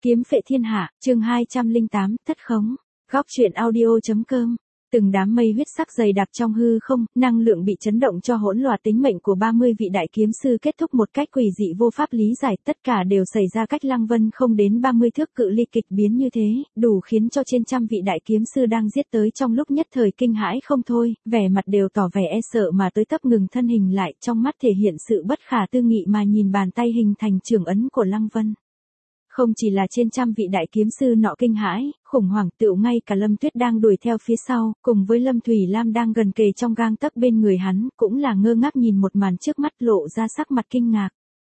Kiếm phệ thiên hạ, chương 208, thất khống. Góc truyện audio.com. Từng đám mây huyết sắc dày đặc trong hư không, năng lượng bị chấn động cho hỗn loạn tính mệnh của 30 vị đại kiếm sư kết thúc một cách quỷ dị vô pháp lý giải, tất cả đều xảy ra cách Lăng Vân không đến 30 thước cự ly kịch biến như thế, đủ khiến cho trên trăm vị đại kiếm sư đang giết tới trong lúc nhất thời kinh hãi không thôi, vẻ mặt đều tỏ vẻ e sợ mà tới tấp ngừng thân hình lại, trong mắt thể hiện sự bất khả tư nghị mà nhìn bàn tay hình thành trưởng ấn của Lăng Vân. Không chỉ là trên trăm vị đại kiếm sư nọ kinh hãi, khủng hoảng tựu ngay cả Lâm Tuyết đang đuổi theo phía sau, cùng với Lâm Thủy Lam đang gần kề trong gang tấc bên người hắn, cũng là ngơ ngác nhìn một màn trước mắt lộ ra sắc mặt kinh ngạc.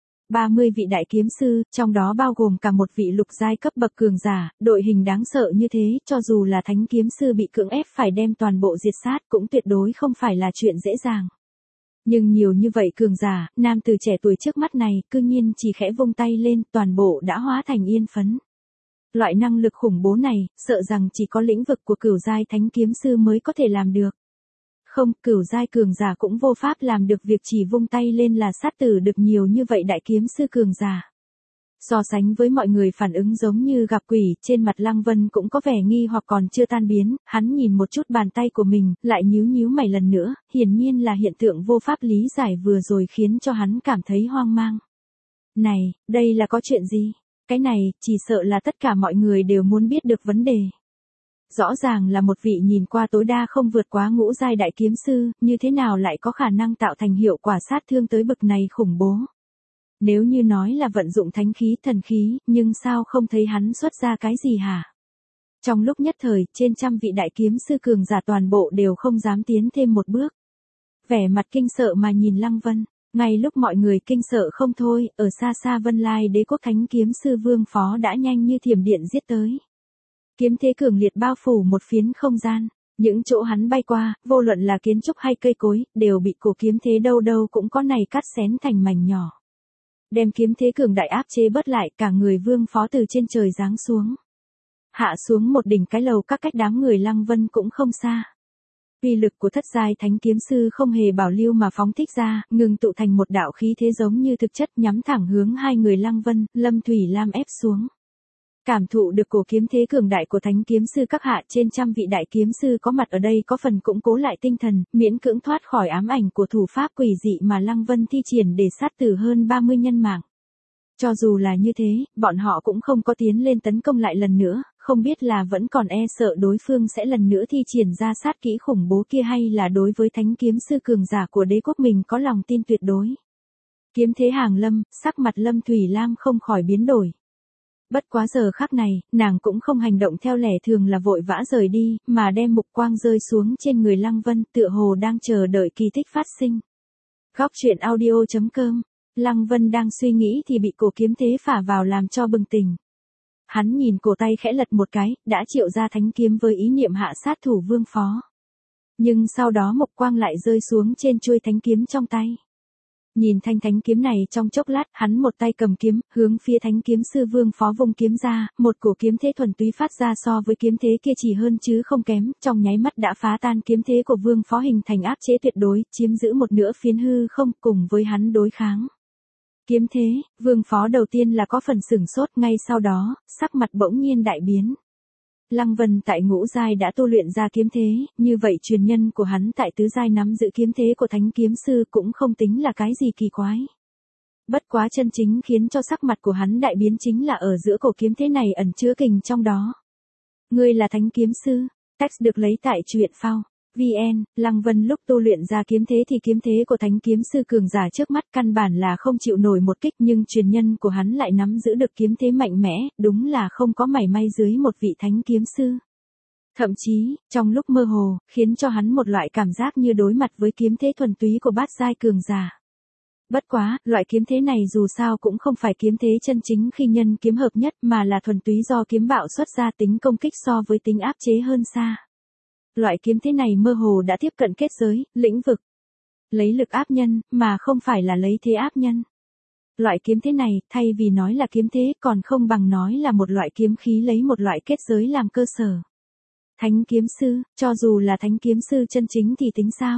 30 vị đại kiếm sư, trong đó bao gồm cả một vị lục giai cấp bậc cường giả, đội hình đáng sợ như thế, cho dù là thánh kiếm sư bị cưỡng ép phải đem toàn bộ diệt sát cũng tuyệt đối không phải là chuyện dễ dàng. Nhưng nhiều như vậy cường giả, nam tử trẻ tuổi trước mắt này, cư nhiên chỉ khẽ vung tay lên, toàn bộ đã hóa thành yên phấn. Loại năng lực khủng bố này, sợ rằng chỉ có lĩnh vực của cửu giai thánh kiếm sư mới có thể làm được. Không, cửu giai cường giả cũng vô pháp làm được việc chỉ vung tay lên là sát tử được nhiều như vậy đại kiếm sư cường giả. So sánh với mọi người phản ứng giống như gặp quỷ, trên mặt Lăng Vân cũng có vẻ nghi hoặc còn chưa tan biến, hắn nhìn một chút bàn tay của mình, lại nhíu nhíu mày lần nữa, hiển nhiên là hiện tượng vô pháp lý giải vừa rồi khiến cho hắn cảm thấy hoang mang. Này, đây là có chuyện gì? Cái này, chỉ sợ là tất cả mọi người đều muốn biết được vấn đề. Rõ ràng là một vị nhìn qua tối đa không vượt quá ngũ giai đại kiếm sư, như thế nào lại có khả năng tạo thành hiệu quả sát thương tới bậc này khủng bố. Nếu như nói là vận dụng thánh khí thần khí, nhưng sao không thấy hắn xuất ra cái gì hả? Trong lúc nhất thời, trên trăm vị đại kiếm sư cường giả toàn bộ đều không dám tiến thêm một bước. Vẻ mặt kinh sợ mà nhìn Lăng Vân, ngay lúc mọi người kinh sợ không thôi, ở xa xa Vân Lai Đế quốc thánh kiếm sư Vương Phó đã nhanh như thiểm điện giết tới. Kiếm thế cường liệt bao phủ một phiến không gian, những chỗ hắn bay qua, vô luận là kiến trúc hay cây cối, đều bị cổ kiếm thế đâu đâu cũng có này cắt xén thành mảnh nhỏ. Đem kiếm thế cường đại áp chế bớt lại, cả người Vương Phó từ trên trời giáng xuống. Hạ xuống một đỉnh cái lầu các cách đám người Lăng Vân cũng không xa. Uy lực của thất giai thánh kiếm sư không hề bảo lưu mà phóng thích ra, ngừng tụ thành một đạo khí thế giống như thực chất nhắm thẳng hướng hai người Lăng Vân, Lâm Thủy Lam ép xuống. Cảm thụ được cổ kiếm thế cường đại của thánh kiếm sư các hạ, trên trăm vị đại kiếm sư có mặt ở đây có phần cũng cố lại tinh thần, miễn cưỡng thoát khỏi ám ảnh của thủ pháp quỷ dị mà Lăng Vân thi triển để sát tử hơn 30 nhân mạng. Cho dù là như thế, bọn họ cũng không có tiến lên tấn công lại lần nữa, không biết là vẫn còn e sợ đối phương sẽ lần nữa thi triển ra sát kỹ khủng bố kia hay là đối với thánh kiếm sư cường giả của đế quốc mình có lòng tin tuyệt đối. Kiếm thế hàng lâm, sắc mặt Lâm Thủy Lam không khỏi biến đổi. Bất quá giờ khắc này, nàng cũng không hành động theo lẽ thường là vội vã rời đi, mà đem mục quang rơi xuống trên người Lăng Vân, tựa hồ đang chờ đợi kỳ tích phát sinh. Góc truyện audio.com. Lăng Vân đang suy nghĩ thì bị cổ kiếm thế phả vào làm cho bừng tỉnh. Hắn nhìn cổ tay khẽ lật một cái, đã triệu ra thánh kiếm với ý niệm hạ sát thủ Vương Phó. Nhưng sau đó mục quang lại rơi xuống trên chuôi thánh kiếm trong tay. Nhìn thanh thánh kiếm này trong chốc lát, hắn một tay cầm kiếm, hướng phía thánh kiếm sư Vương Phó vung kiếm ra, một cổ kiếm thế thuần túy phát ra so với kiếm thế kia chỉ hơn chứ không kém, trong nháy mắt đã phá tan kiếm thế của Vương Phó hình thành áp chế tuyệt đối, chiếm giữ một nửa phiến hư không, cùng với hắn đối kháng. Kiếm thế, Vương Phó đầu tiên là có phần sửng sốt, ngay sau đó, sắc mặt bỗng nhiên đại biến. Lăng Vân tại ngũ giai đã tu luyện ra kiếm thế, như vậy truyền nhân của hắn tại tứ giai nắm giữ kiếm thế của thánh kiếm sư cũng không tính là cái gì kỳ quái. Bất quá chân chính khiến cho sắc mặt của hắn đại biến chính là ở giữa cổ kiếm thế này ẩn chứa kình trong đó. Ngươi là thánh kiếm sư, text được lấy tại truyện phao. VN, Lăng Vân lúc tu luyện ra kiếm thế thì kiếm thế của thánh kiếm sư cường giả trước mắt căn bản là không chịu nổi một kích, nhưng truyền nhân của hắn lại nắm giữ được kiếm thế mạnh mẽ, đúng là không có mảy may dưới một vị thánh kiếm sư. Thậm chí, trong lúc mơ hồ, khiến cho hắn một loại cảm giác như đối mặt với kiếm thế thuần túy của bát giai cường giả. Bất quá, loại kiếm thế này dù sao cũng không phải kiếm thế chân chính khi nhân kiếm hợp nhất mà là thuần túy do kiếm bạo xuất ra tính công kích so với tính áp chế hơn xa. Loại kiếm thế này mơ hồ đã tiếp cận kết giới, lĩnh vực. Lấy lực áp nhân, mà không phải là lấy thế áp nhân. Loại kiếm thế này, thay vì nói là kiếm thế, còn không bằng nói là một loại kiếm khí lấy một loại kết giới làm cơ sở. Thánh kiếm sư, cho dù là thánh kiếm sư chân chính thì tính sao?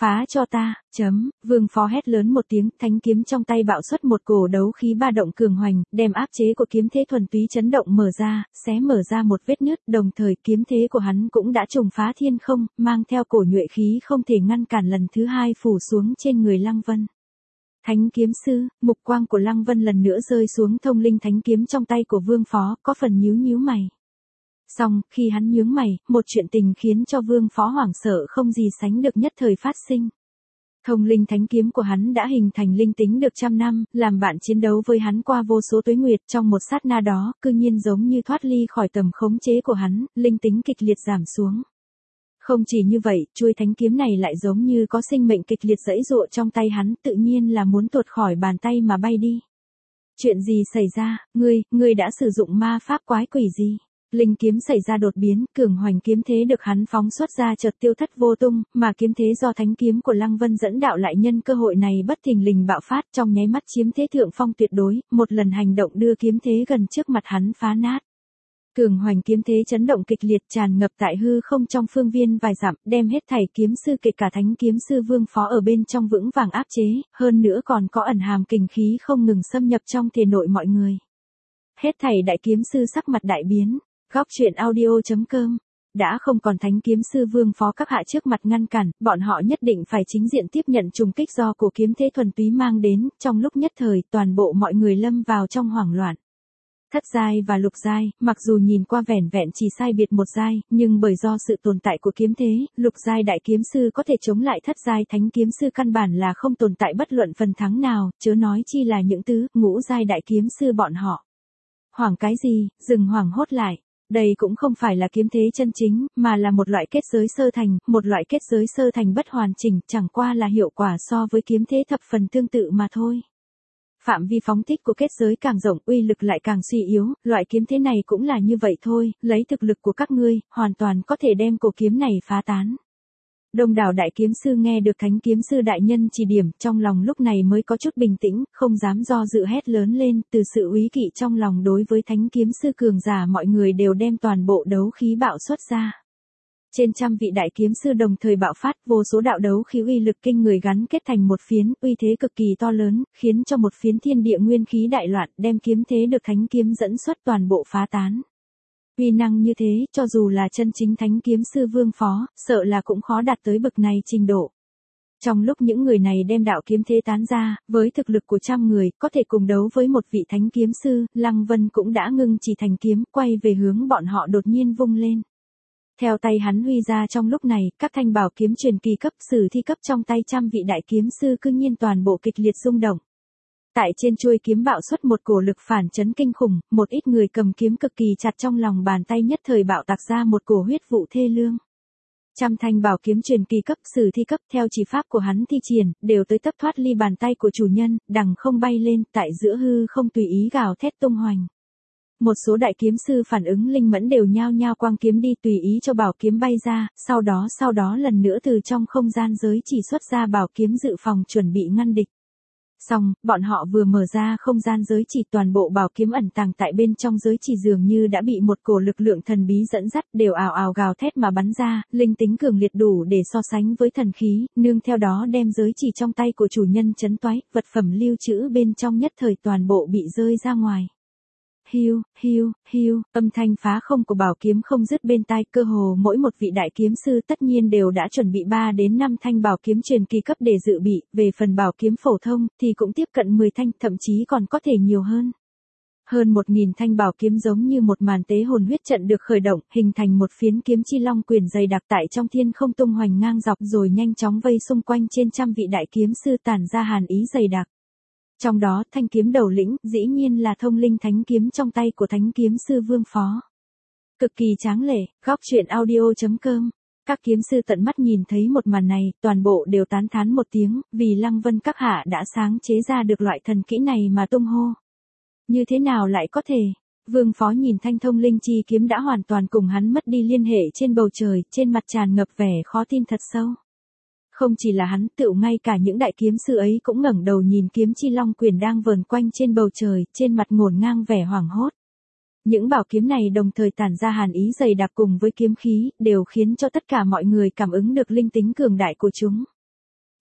Phá cho ta, Vương Phó hét lớn một tiếng, thánh kiếm trong tay bạo xuất một cổ đấu khí ba động cường hoành, đem áp chế của kiếm thế thuần túy chấn động mở ra, xé mở ra một vết nứt, đồng thời kiếm thế của hắn cũng đã trùng phá thiên không, mang theo cổ nhuệ khí không thể ngăn cản lần thứ hai phủ xuống trên người Lăng Vân. Thánh kiếm sư, mục quang của Lăng Vân lần nữa rơi xuống thông linh thánh kiếm trong tay của Vương Phó, có phần nhíu nhíu mày. Xong, khi hắn nhướng mày, một chuyện tình khiến cho Vương Phó hoảng sợ không gì sánh được nhất thời phát sinh. Thông linh thánh kiếm của hắn đã hình thành linh tính được 100 năm, làm bạn chiến đấu với hắn qua vô số tuế nguyệt, trong một sát na đó, cư nhiên giống như thoát ly khỏi tầm khống chế của hắn, linh tính kịch liệt giảm xuống. Không chỉ như vậy, chuôi thánh kiếm này lại giống như có sinh mệnh kịch liệt giãy giụa trong tay hắn, tự nhiên là muốn tuột khỏi bàn tay mà bay đi. Chuyện gì xảy ra, ngươi đã sử dụng ma pháp quái quỷ gì? Linh kiếm xảy ra đột biến, cường hoành kiếm thế được hắn phóng xuất ra chợt tiêu thất vô tung, mà kiếm thế do thánh kiếm của Lăng Vân dẫn đạo lại nhân cơ hội này bất thình lình bạo phát, trong nháy mắt chiếm thế thượng phong tuyệt đối, một lần hành động đưa kiếm thế gần trước mặt hắn phá nát. Cường hoành kiếm thế chấn động kịch liệt tràn ngập tại hư không trong phương viên vài dặm, đem hết thảy kiếm sư kể cả thánh kiếm sư Vương Phó ở bên trong vững vàng áp chế, hơn nữa còn có ẩn hàm kình khí không ngừng xâm nhập trong thể nội mọi người. Hết thảy đại kiếm sư sắc mặt đại biến. Góc truyện audio.com. Đã không còn thánh kiếm sư Vương Phó các hạ trước mặt ngăn cản, bọn họ nhất định phải chính diện tiếp nhận trùng kích do cổ kiếm thế thuần túy mang đến, trong lúc nhất thời toàn bộ mọi người lâm vào trong hoảng loạn. Thất giai và lục giai, mặc dù nhìn qua vẻn vẹn chỉ sai biệt một giai, nhưng bởi do sự tồn tại của kiếm thế, lục giai đại kiếm sư có thể chống lại thất giai thánh kiếm sư căn bản là không tồn tại bất luận phần thắng nào, chớ nói chi là những tứ, ngũ giai đại kiếm sư bọn họ. Hoảng cái gì, dừng hoảng hốt lại. Đây cũng không phải là kiếm thế chân chính, mà là một loại kết giới sơ thành, một loại kết giới sơ thành bất hoàn chỉnh, chẳng qua là hiệu quả so với kiếm thế thập phần tương tự mà thôi. Phạm vi phóng thích của kết giới càng rộng, uy lực lại càng suy yếu, loại kiếm thế này cũng là như vậy thôi, lấy thực lực của các ngươi, hoàn toàn có thể đem cổ kiếm này phá tán. Đông đảo đại kiếm sư nghe được thánh kiếm sư đại nhân chỉ điểm, trong lòng lúc này mới có chút bình tĩnh, không dám do dự hét lớn lên, từ sự úy kỵ trong lòng đối với thánh kiếm sư cường giả mọi người đều đem toàn bộ đấu khí bạo xuất ra. Trên 100 vị đại kiếm sư đồng thời bạo phát, vô số đạo đấu khí uy lực kinh người gắn kết thành một phiến, uy thế cực kỳ to lớn, khiến cho một phiến thiên địa nguyên khí đại loạn, đem kiếm thế được thánh kiếm dẫn xuất toàn bộ phá tán. Uy năng như thế, cho dù là chân chính thánh kiếm sư Vương Phó, sợ là cũng khó đạt tới bậc này trình độ. Trong lúc những người này đem đạo kiếm thế tán ra, với thực lực của 100 người, có thể cùng đấu với một vị thánh kiếm sư, Lăng Vân cũng đã ngưng chỉ thành kiếm, quay về hướng bọn họ đột nhiên vung lên. Theo tay hắn huy ra trong lúc này, các thanh bảo kiếm truyền kỳ cấp, sử thi cấp trong tay 100 vị đại kiếm sư cư nhiên toàn bộ kịch liệt rung động. Tại trên chuôi kiếm bạo xuất một cổ lực phản chấn kinh khủng, một ít người cầm kiếm cực kỳ chặt trong lòng bàn tay nhất thời bạo tạc ra một cổ huyết vụ thê lương. 100 thanh bảo kiếm truyền kỳ cấp, sử thi cấp theo chỉ pháp của hắn thi triển, đều tới tấp thoát ly bàn tay của chủ nhân, đằng không bay lên, tại giữa hư không tùy ý gào thét tung hoành. Một số đại kiếm sư phản ứng linh mẫn đều nhao nhao quang kiếm đi tùy ý cho bảo kiếm bay ra, sau đó lần nữa từ trong không gian giới chỉ xuất ra bảo kiếm dự phòng chuẩn bị ngăn địch. Xong, bọn họ vừa mở ra không gian giới chỉ, toàn bộ bảo kiếm ẩn tàng tại bên trong giới chỉ dường như đã bị một cổ lực lượng thần bí dẫn dắt, đều ào ào gào thét mà bắn ra, linh tính cường liệt đủ để so sánh với thần khí, nương theo đó đem giới chỉ trong tay của chủ nhân chấn toái, vật phẩm lưu trữ bên trong nhất thời toàn bộ bị rơi ra ngoài. Hiu, hiu, hiu, âm thanh phá không của bảo kiếm không dứt bên tai, cơ hồ mỗi một vị đại kiếm sư tất nhiên đều đã chuẩn bị 3 đến 5 thanh bảo kiếm truyền kỳ cấp để dự bị, về phần bảo kiếm phổ thông thì cũng tiếp cận 10 thanh, thậm chí còn có thể nhiều hơn. Hơn 1000 thanh bảo kiếm giống như một màn tế hồn huyết trận được khởi động, hình thành một phiến kiếm chi long quyền dày đặc tại trong thiên không tung hoành ngang dọc rồi nhanh chóng vây xung quanh trên 100 vị đại kiếm sư tản ra hàn ý dày đặc. Trong đó, thanh kiếm đầu lĩnh, dĩ nhiên là thông linh thánh kiếm trong tay của thánh kiếm sư Vương Phó. Cực kỳ tráng lệ, góc truyện audio.com. Các kiếm sư tận mắt nhìn thấy một màn này, toàn bộ đều tán thán một tiếng, vì Lăng Vân các hạ đã sáng chế ra được loại thần kỹ này mà tung hô. Như thế nào lại có thể? Vương Phó nhìn thanh thông linh chi kiếm đã hoàn toàn cùng hắn mất đi liên hệ trên bầu trời, trên mặt tràn ngập vẻ khó tin thật sâu. Không chỉ là hắn, tựu ngay cả những đại kiếm sư ấy cũng ngẩng đầu nhìn kiếm chi long quyền đang vờn quanh trên bầu trời, trên mặt ngổn ngang vẻ hoảng hốt. Những bảo kiếm này đồng thời tản ra hàn ý dày đặc cùng với kiếm khí, đều khiến cho tất cả mọi người cảm ứng được linh tính cường đại của chúng.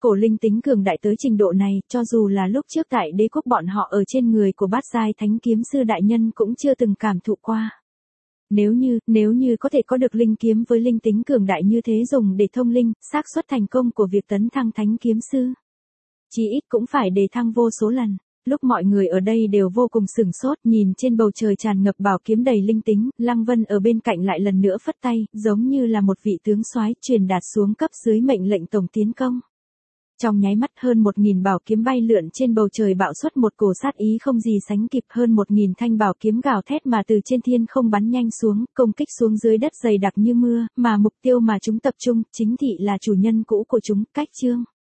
Cổ linh tính cường đại tới trình độ này, cho dù là lúc trước tại đế quốc bọn họ ở trên người của bát giai thánh kiếm sư đại nhân cũng chưa từng cảm thụ qua. Nếu như có thể có được linh kiếm với linh tính cường đại như thế dùng để thông linh, xác suất thành công của việc tấn thăng thánh kiếm sư chí ít cũng phải đề thăng vô số lần. Lúc mọi người ở đây đều vô cùng sửng sốt, nhìn trên bầu trời tràn ngập bảo kiếm đầy linh tính, Lăng Vân ở bên cạnh lại lần nữa phất tay, giống như là một vị tướng soái truyền đạt xuống cấp dưới mệnh lệnh tổng tiến công. Trong nháy mắt hơn 1000 bảo kiếm bay lượn trên bầu trời bạo xuất một cổ sát ý không gì sánh kịp, hơn 1000 thanh bảo kiếm gào thét mà từ trên thiên không bắn nhanh xuống, công kích xuống dưới đất dày đặc như mưa, mà mục tiêu mà chúng tập trung, chính thị là chủ nhân cũ của chúng, Cách Chương.